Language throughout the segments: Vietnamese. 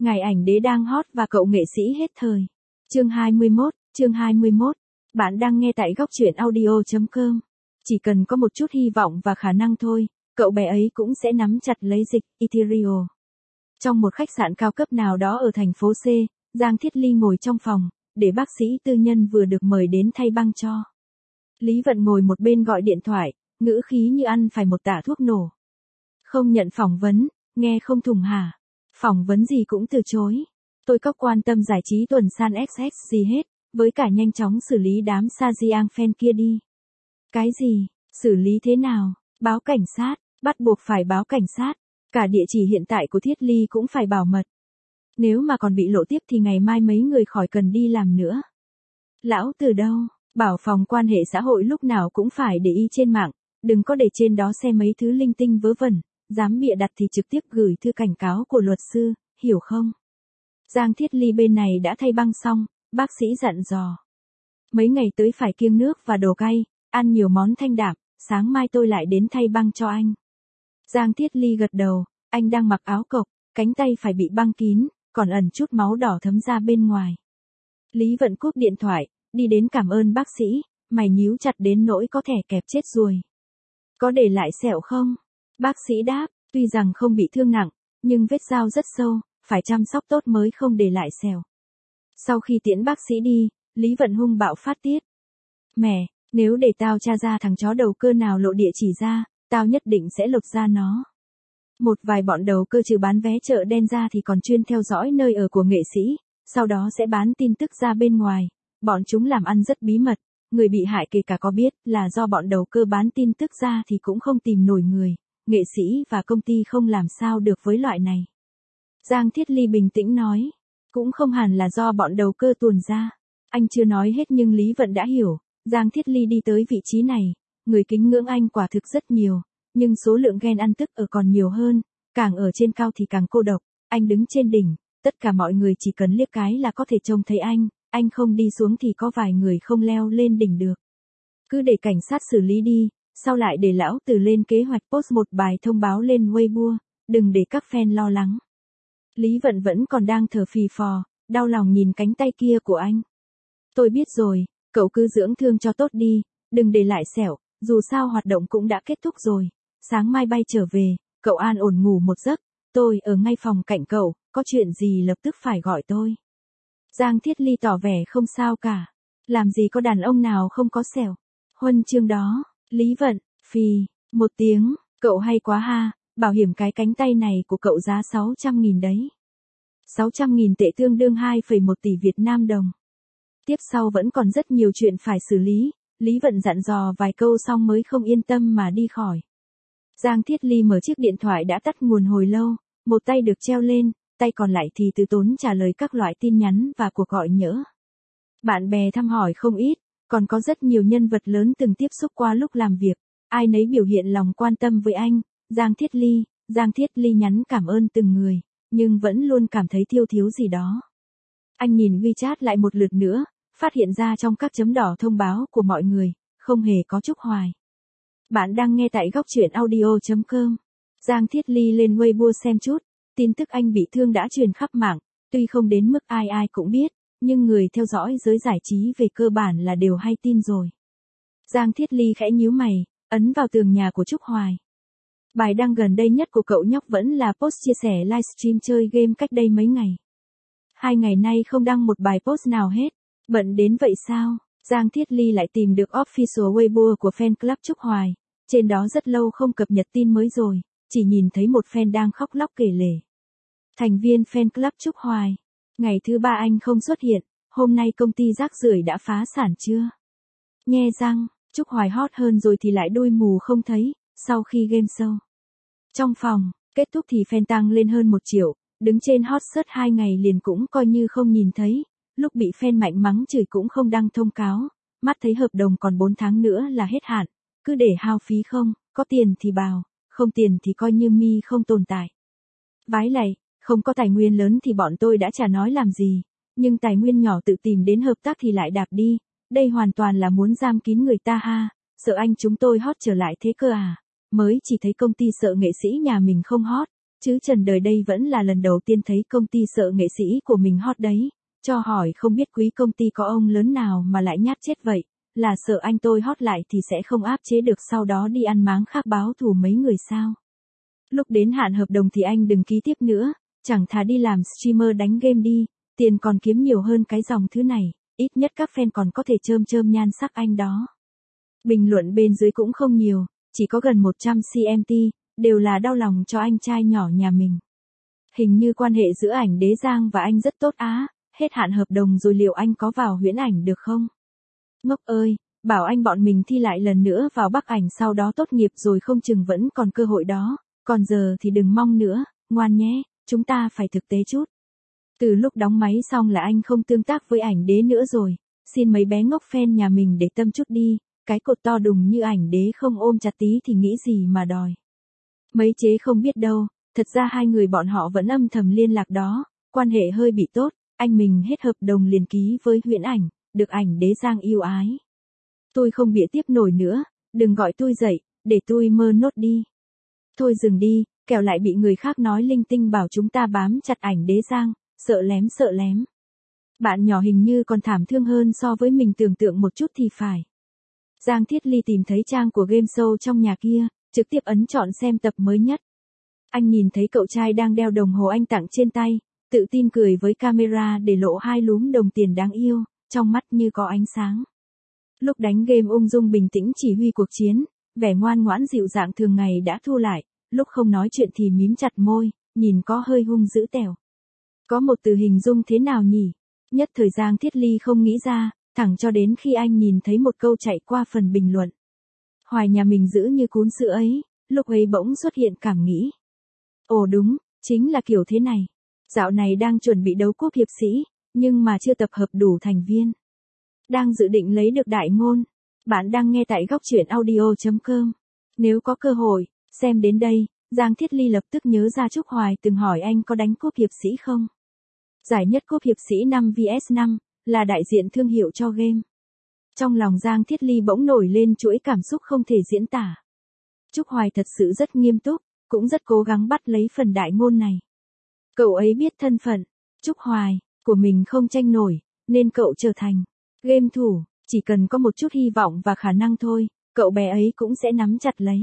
Ngài ảnh đế đang hot và cậu nghệ sĩ hết thời. Chương 21. Bạn đang nghe tại góc truyện audio.com. Chỉ cần có một chút hy vọng và khả năng thôi, cậu bé ấy cũng sẽ nắm chặt lấy dịch Ethereal. Trong một khách sạn cao cấp nào đó ở thành phố C, Giang Thiết Ly ngồi trong phòng, để bác sĩ tư nhân vừa được mời đến thay băng cho. Lý Vận ngồi một bên gọi điện thoại, ngữ khí như ăn phải một tả thuốc nổ. Không nhận phỏng vấn, nghe không thùng hả? Phỏng vấn gì cũng từ chối. Tôi có quan tâm giải trí tuần san XX gì hết, với cả nhanh chóng xử lý đám Sa Jiang fan kia đi. Cái gì? Xử lý thế nào? Báo cảnh sát, bắt buộc phải báo cảnh sát. Cả địa chỉ hiện tại của Thiết Ly cũng phải bảo mật. Nếu mà còn bị lộ tiếp thì ngày mai mấy người khỏi cần đi làm nữa. Lão từ đâu? Bảo phòng quan hệ xã hội lúc nào cũng phải để ý trên mạng, đừng có để trên đó xem mấy thứ linh tinh vớ vẩn, dám bịa đặt thì trực tiếp gửi thư cảnh cáo của luật sư, hiểu không? Giang Thiết Ly bên này đã thay băng xong, bác sĩ dặn dò. Mấy ngày tới phải kiêng nước và đồ cay, ăn nhiều món thanh đạm, sáng mai tôi lại đến thay băng cho anh. Giang Thiết Ly gật đầu, anh đang mặc áo cộc, cánh tay phải bị băng kín, còn ẩn chút máu đỏ thấm ra bên ngoài. Lý Vận cúp điện thoại, đi đến cảm ơn bác sĩ, mày nhíu chặt đến nỗi có thể kẹp chết ruồi. Có để lại sẹo không? Bác sĩ đáp, tuy rằng không bị thương nặng, nhưng vết dao rất sâu, phải chăm sóc tốt mới không để lại sẹo. Sau khi tiễn bác sĩ đi, Lý Vận hung bạo phát tiết. Mẹ, nếu để tao tra ra thằng chó đầu cơ nào lộ địa chỉ ra, tao nhất định sẽ lột ra nó. Một vài bọn đầu cơ trừ bán vé chợ đen ra thì còn chuyên theo dõi nơi ở của nghệ sĩ, sau đó sẽ bán tin tức ra bên ngoài. Bọn chúng làm ăn rất bí mật, người bị hại kể cả có biết là do bọn đầu cơ bán tin tức ra thì cũng không tìm nổi người, nghệ sĩ và công ty không làm sao được với loại này. Giang Thiết Ly bình tĩnh nói, cũng không hẳn là do bọn đầu cơ tuồn ra. Anh chưa nói hết nhưng Lý Vận đã hiểu, Giang Thiết Ly đi tới vị trí này, người kính ngưỡng anh quả thực rất nhiều, nhưng số lượng ghen ăn tức ở còn nhiều hơn, càng ở trên cao thì càng cô độc, anh đứng trên đỉnh, tất cả mọi người chỉ cần liếc cái là có thể trông thấy anh không đi xuống thì có vài người không leo lên đỉnh được. Cứ để cảnh sát xử lý đi, sau lại để lão từ lên kế hoạch post một bài thông báo lên Weibo, đừng để các fan lo lắng. Lý Vận vẫn còn đang thở phì phò, đau lòng nhìn cánh tay kia của anh. Tôi biết rồi, cậu cứ dưỡng thương cho tốt đi, đừng để lại sẹo, dù sao hoạt động cũng đã kết thúc rồi. Sáng mai bay trở về, cậu an ổn ngủ một giấc, tôi ở ngay phòng cạnh cậu, có chuyện gì lập tức phải gọi tôi. Giang Thiết Ly tỏ vẻ không sao cả. Làm gì có đàn ông nào không có sẹo. Huân chương đó, Lý Vận, phì, một tiếng, cậu hay quá ha, bảo hiểm cái cánh tay này của cậu giá 600.000 đấy. 600.000 tệ tương đương 2,1 tỷ Việt Nam đồng. Tiếp sau vẫn còn rất nhiều chuyện phải xử lý, Lý Vận dặn dò vài câu xong mới không yên tâm mà đi khỏi. Giang Thiết Ly mở chiếc điện thoại đã tắt nguồn hồi lâu, một tay được treo lên, tay còn lại thì từ tốn trả lời các loại tin nhắn và cuộc gọi nhỡ. Bạn bè thăm hỏi không ít, còn có rất nhiều nhân vật lớn từng tiếp xúc qua lúc làm việc, ai nấy biểu hiện lòng quan tâm với anh. Giang Thiết Ly nhắn cảm ơn từng người, nhưng vẫn luôn cảm thấy thiếu gì đó. Anh nhìn WeChat lại một lượt nữa, phát hiện ra trong các chấm đỏ thông báo của mọi người, không hề có Trúc Hoài. Bạn đang nghe tại góc truyện audio.com. Giang Thiết Ly lên Weibo xem chút, tin tức anh bị thương đã truyền khắp mạng, tuy không đến mức ai cũng biết, nhưng người theo dõi giới giải trí về cơ bản là đều hay tin rồi. Giang Thiết Ly khẽ nhíu mày, ấn vào tường nhà của Trúc Hoài. Bài đăng gần đây nhất của cậu nhóc vẫn là post chia sẻ livestream chơi game cách đây mấy ngày. 2 ngày nay không đăng một bài post nào hết, bận đến vậy sao? Giang Thiết Ly lại tìm được official Weibo của fan club Trúc Hoài, trên đó rất lâu không cập nhật tin mới rồi, chỉ nhìn thấy một fan đang khóc lóc kể lể. Thành viên fan club Trúc Hoài, ngày thứ 3 anh không xuất hiện, hôm nay công ty rác rưởi đã phá sản chưa? Nhe răng, Trúc Hoài hot hơn rồi thì lại đôi mù không thấy, sau khi game show. Trong phòng, kết thúc thì fan tăng lên hơn 1 triệu, đứng trên hot search 2 ngày liền cũng coi như không nhìn thấy, lúc bị fan mạnh mắng chửi cũng không đăng thông cáo, mắt thấy hợp đồng còn 4 tháng nữa là hết hạn, cứ để hao phí không, có tiền thì bào, không tiền thì coi như mi không tồn tại. Vái lạy, không có tài nguyên lớn thì bọn tôi đã chả nói làm gì, nhưng tài nguyên nhỏ tự tìm đến hợp tác thì lại đạp đi, đây hoàn toàn là muốn giam kín người ta ha, sợ anh chúng tôi hot trở lại thế cơ à, mới chỉ thấy công ty sợ nghệ sĩ nhà mình không hot, chứ trần đời đây vẫn là lần đầu tiên thấy công ty sợ nghệ sĩ của mình hot đấy, cho hỏi không biết quý công ty có ông lớn nào mà lại nhát chết vậy, là sợ anh tôi hot lại thì sẽ không áp chế được sau đó đi ăn máng khác báo thù mấy người sao. Lúc đến hạn hợp đồng thì anh đừng ký tiếp nữa, chẳng thà đi làm streamer đánh game đi, tiền còn kiếm nhiều hơn cái dòng thứ này, ít nhất các fan còn có thể chơm chơm nhan sắc anh đó. Bình luận bên dưới cũng không nhiều, chỉ có gần 100 CMT, đều là đau lòng cho anh trai nhỏ nhà mình. Hình như quan hệ giữa ảnh đế Giang và anh rất tốt á, hết hạn hợp đồng rồi liệu anh có vào huyễn ảnh được không? Ngốc ơi, bảo anh bọn mình thi lại lần nữa vào Bắc ảnh sau đó tốt nghiệp rồi không chừng vẫn còn cơ hội đó, còn giờ thì đừng mong nữa, ngoan nhé, chúng ta phải thực tế chút. Từ lúc đóng máy xong là anh không tương tác với ảnh đế nữa rồi, xin mấy bé ngốc fan nhà mình để tâm chút đi, cái cột to đùng như ảnh đế không ôm chặt tí thì nghĩ gì mà đòi. Mấy chế không biết đâu, thật ra hai người bọn họ vẫn âm thầm liên lạc đó, quan hệ hơi bị tốt, anh mình hết hợp đồng liền ký với huyễn ảnh, được ảnh đế Giang yêu ái. Tôi không bịa tiếp nổi nữa, đừng gọi tôi dậy, để tôi mơ nốt đi. Thôi dừng đi, kẻo lại bị người khác nói linh tinh bảo chúng ta bám chặt ảnh đế Giang, sợ lém sợ lém. Bạn nhỏ hình như còn thảm thương hơn so với mình tưởng tượng một chút thì phải. Giang Thiết Ly tìm thấy trang của game show trong nhà kia, trực tiếp ấn chọn xem tập mới nhất. Anh nhìn thấy cậu trai đang đeo đồng hồ anh tặng trên tay, tự tin cười với camera để lộ hai lúm đồng tiền đáng yêu, trong mắt như có ánh sáng. Lúc đánh game ung dung bình tĩnh chỉ huy cuộc chiến, vẻ ngoan ngoãn dịu dàng thường ngày đã thu lại, lúc không nói chuyện thì mím chặt môi, nhìn có hơi hung dữ tẻo. Có một từ hình dung thế nào nhỉ? Nhất thời Giang Thiết Ly không nghĩ ra, thẳng cho đến khi anh nhìn thấy một câu chạy qua phần bình luận. Hoài nhà mình giữ như cún sữa ấy, lúc ấy bỗng xuất hiện cảm nghĩ. Ồ đúng, chính là kiểu thế này. Dạo này đang chuẩn bị đấu cúp hiệp sĩ, nhưng mà chưa tập hợp đủ thành viên. Đang dự định lấy được đại ngôn. Bạn đang nghe tại góc truyện audio.com. Nếu có cơ hội, xem đến đây, Giang Thiết Ly lập tức nhớ ra Trúc Hoài từng hỏi anh có đánh cúp hiệp sĩ không? Giải nhất cúp hiệp sĩ 5 vs 5, là đại diện thương hiệu cho game. Trong lòng Giang Thiết Ly bỗng nổi lên chuỗi cảm xúc không thể diễn tả. Trúc Hoài thật sự rất nghiêm túc, cũng rất cố gắng bắt lấy phần đại ngôn này. Cậu ấy biết thân phận, Trúc Hoài, của mình không tranh nổi, nên cậu trở thành game thủ, chỉ cần có một chút hy vọng và khả năng thôi, cậu bé ấy cũng sẽ nắm chặt lấy.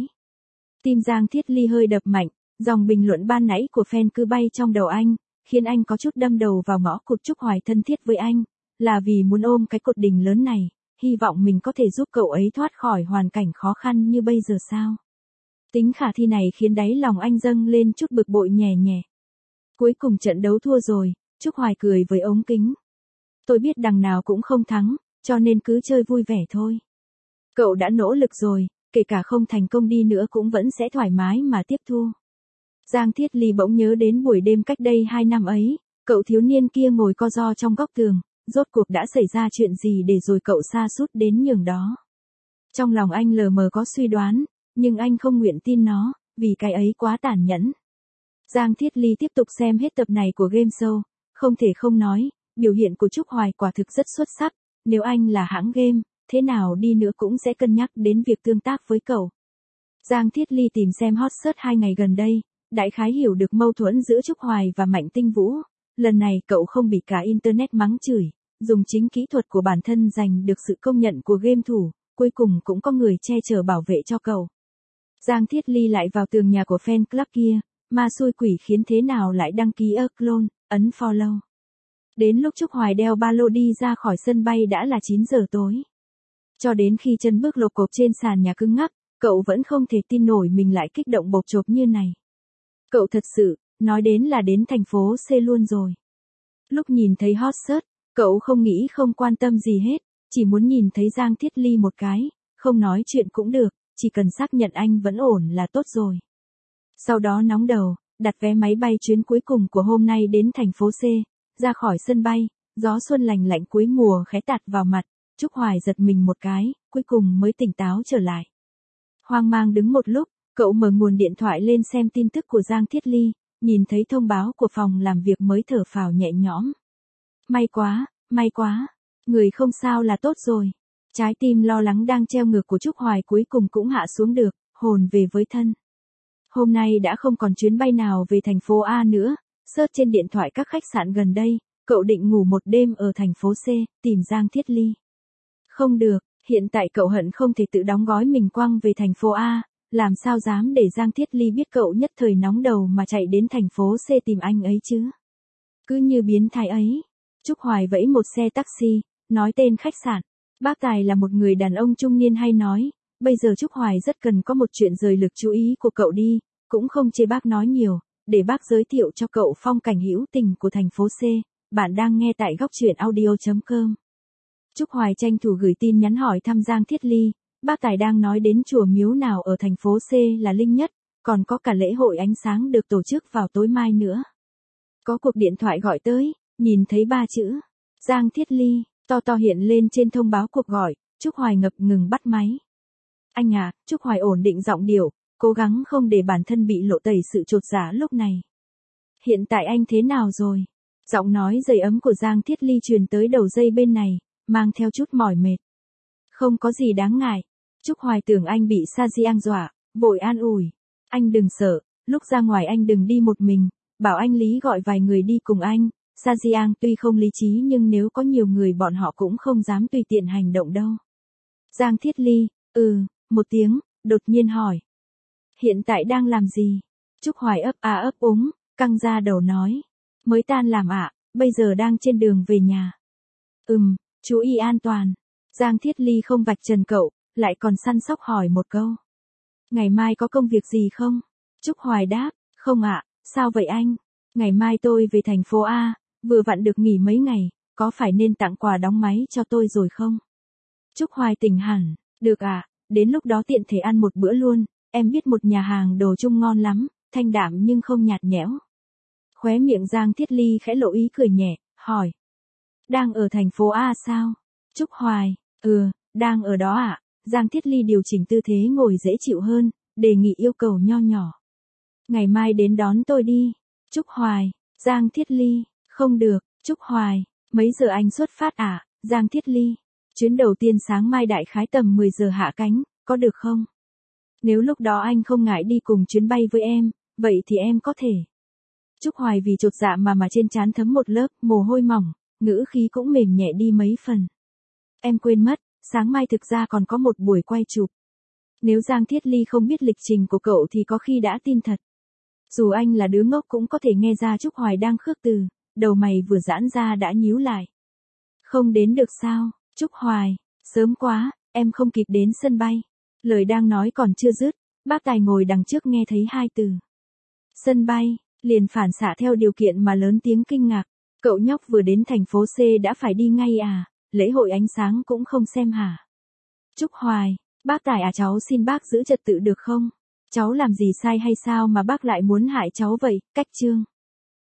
Tim Giang Thiết Ly hơi đập mạnh, dòng bình luận ban nãy của fan cứ bay trong đầu anh, khiến anh có chút đâm đầu vào ngõ cụt. Trúc Hoài thân thiết với anh, là vì muốn ôm cái cột đỉnh lớn này, hy vọng mình có thể giúp cậu ấy thoát khỏi hoàn cảnh khó khăn như bây giờ sao. Tính khả thi này khiến đáy lòng anh dâng lên chút bực bội nhẹ nhẹ. Cuối cùng trận đấu thua rồi, Trúc Hoài cười với ống kính. Tôi biết đằng nào cũng không thắng, cho nên cứ chơi vui vẻ thôi. Cậu đã nỗ lực rồi, kể cả không thành công đi nữa cũng vẫn sẽ thoải mái mà tiếp thu. Giang Thiết Ly bỗng nhớ đến buổi đêm cách đây 2 năm ấy, cậu thiếu niên kia ngồi co ro trong góc tường, rốt cuộc đã xảy ra chuyện gì để rồi cậu sa sút đến nhường đó. Trong lòng anh lờ mờ có suy đoán, nhưng anh không nguyện tin nó, vì cái ấy quá tàn nhẫn. Giang Thiết Ly tiếp tục xem hết tập này của game show, không thể không nói, biểu hiện của Trúc Hoài quả thực rất xuất sắc, nếu anh là hãng game, thế nào đi nữa cũng sẽ cân nhắc đến việc tương tác với cậu. Giang Thiết Ly tìm xem hot search 2 ngày gần đây, đại khái hiểu được mâu thuẫn giữa Trúc Hoài và Mạnh Tinh Vũ, lần này cậu không bị cả internet mắng chửi, dùng chính kỹ thuật của bản thân giành được sự công nhận của game thủ, cuối cùng cũng có người che chở bảo vệ cho cậu. Giang Thiết Ly lại vào tường nhà của fan club kia, ma xui quỷ khiến thế nào lại đăng ký clone, ấn follow. Đến lúc Trúc Hoài đeo ba lô đi ra khỏi sân bay đã là 9 giờ tối. Cho đến khi chân bước lộp cộp trên sàn nhà cứng ngắc, cậu vẫn không thể tin nổi mình lại kích động bộp chộp như này. Cậu thật sự, nói đến là đến thành phố C luôn rồi. Lúc nhìn thấy hot search, cậu không nghĩ không quan tâm gì hết, chỉ muốn nhìn thấy Giang Thiết Ly một cái, không nói chuyện cũng được, chỉ cần xác nhận anh vẫn ổn là tốt rồi. Sau đó nóng đầu, đặt vé máy bay chuyến cuối cùng của hôm nay đến thành phố C, ra khỏi sân bay, gió xuân lành lạnh cuối mùa khẽ tạt vào mặt, Trúc Hoài giật mình một cái, cuối cùng mới tỉnh táo trở lại. Hoang mang đứng một lúc, cậu mở nguồn điện thoại lên xem tin tức của Giang Thiết Ly, nhìn thấy thông báo của phòng làm việc mới thở phào nhẹ nhõm. May quá, người không sao là tốt rồi. Trái tim lo lắng đang treo ngược của Trúc Hoài cuối cùng cũng hạ xuống được, hồn về với thân. Hôm nay đã không còn chuyến bay nào về thành phố A nữa, search trên điện thoại các khách sạn gần đây, cậu định ngủ một đêm ở thành phố C, tìm Giang Thiết Ly. Không được, hiện tại cậu hận không thể tự đóng gói mình quăng về thành phố A, làm sao dám để Giang Thiết Ly biết cậu nhất thời nóng đầu mà chạy đến thành phố C tìm anh ấy chứ. Cứ như biến thái ấy. Trúc Hoài vẫy một xe taxi, nói tên khách sạn. Bác Tài là một người đàn ông trung niên hay nói, bây giờ Trúc Hoài rất cần có một chuyện rời lực chú ý của cậu đi, cũng không chê bác nói nhiều, để bác giới thiệu cho cậu phong cảnh hữu tình của thành phố C. Bạn đang nghe tại góc truyện audio.com. Trúc Hoài tranh thủ gửi tin nhắn hỏi thăm Giang Thiết Ly, bác Tài đang nói đến chùa miếu nào ở thành phố C là linh nhất, còn có cả lễ hội ánh sáng được tổ chức vào tối mai nữa. Có cuộc điện thoại gọi tới, nhìn thấy 3 chữ Giang Thiết Ly to to hiện lên trên thông báo cuộc gọi, Trúc Hoài ngập ngừng bắt máy. Anh à, Trúc Hoài ổn định giọng điệu, cố gắng không để bản thân bị lộ tẩy sự chột dạ lúc này. Hiện tại anh thế nào rồi? Giọng nói dày ấm của Giang Thiết Ly truyền tới đầu dây bên này, mang theo chút mỏi mệt. Không có gì đáng ngại. Trúc Hoài tưởng anh bị Sa Jiang dọa, vội an ủi. Anh đừng sợ, lúc ra ngoài anh đừng đi một mình, bảo anh Lý gọi vài người đi cùng anh. Sa Jiang tuy không lý trí nhưng nếu có nhiều người bọn họ cũng không dám tùy tiện hành động đâu. Giang Thiết Ly, một tiếng, đột nhiên hỏi. Hiện tại đang làm gì? Trúc Hoài ấp a ấp úng, căng ra đầu nói. Mới tan làm ạ, bây giờ đang trên đường về nhà. Chú ý an toàn. Giang Thiết Ly không vạch trần cậu, lại còn săn sóc hỏi một câu. Ngày mai có công việc gì không? Trúc Hoài đáp, không ạ, sao vậy anh? Ngày mai tôi về thành phố A, vừa vặn được nghỉ mấy ngày, có phải nên tặng quà đóng máy cho tôi rồi không? Trúc Hoài tỉnh hẳn, được ạ, đến lúc đó tiện thể ăn một bữa luôn, em biết một nhà hàng đồ Trung ngon lắm, thanh đạm nhưng không nhạt nhẽo. Khóe miệng Giang Thiết Ly khẽ lộ ý cười nhẹ, hỏi. Đang ở thành phố A sao? Trúc Hoài, đang ở đó ạ. Giang Thiết Ly điều chỉnh tư thế ngồi dễ chịu hơn, đề nghị yêu cầu nho nhỏ. Ngày mai đến đón tôi đi. Trúc Hoài, Giang Thiết Ly, không được, Trúc Hoài, mấy giờ anh xuất phát ạ? Giang Thiết Ly, chuyến đầu tiên sáng mai đại khái tầm 10 giờ hạ cánh, có được không? Nếu lúc đó anh không ngại đi cùng chuyến bay với em, vậy thì em có thể. Trúc Hoài vì chột dạ mà trên trán thấm một lớp mồ hôi mỏng, ngữ khí cũng mềm nhẹ đi mấy phần. Em quên mất, sáng mai thực ra còn có một buổi quay chụp. Nếu Giang Thiết Ly không biết lịch trình của cậu thì có khi đã tin thật. Dù anh là đứa ngốc cũng có thể nghe ra Trúc Hoài đang khước từ, đầu mày vừa giãn ra đã nhíu lại. Không đến được sao, Trúc Hoài, sớm quá, em không kịp đến sân bay. Lời đang nói còn chưa dứt, bác Tài ngồi đằng trước nghe thấy 2 từ. Sân bay, liền phản xạ theo điều kiện mà lớn tiếng kinh ngạc. Cậu nhóc vừa đến thành phố C đã phải đi ngay à, lễ hội ánh sáng cũng không xem hả? Trúc Hoài, bác Tài à, cháu xin bác giữ trật tự được không? Cháu làm gì sai hay sao mà bác lại muốn hại cháu vậy? Cách chương.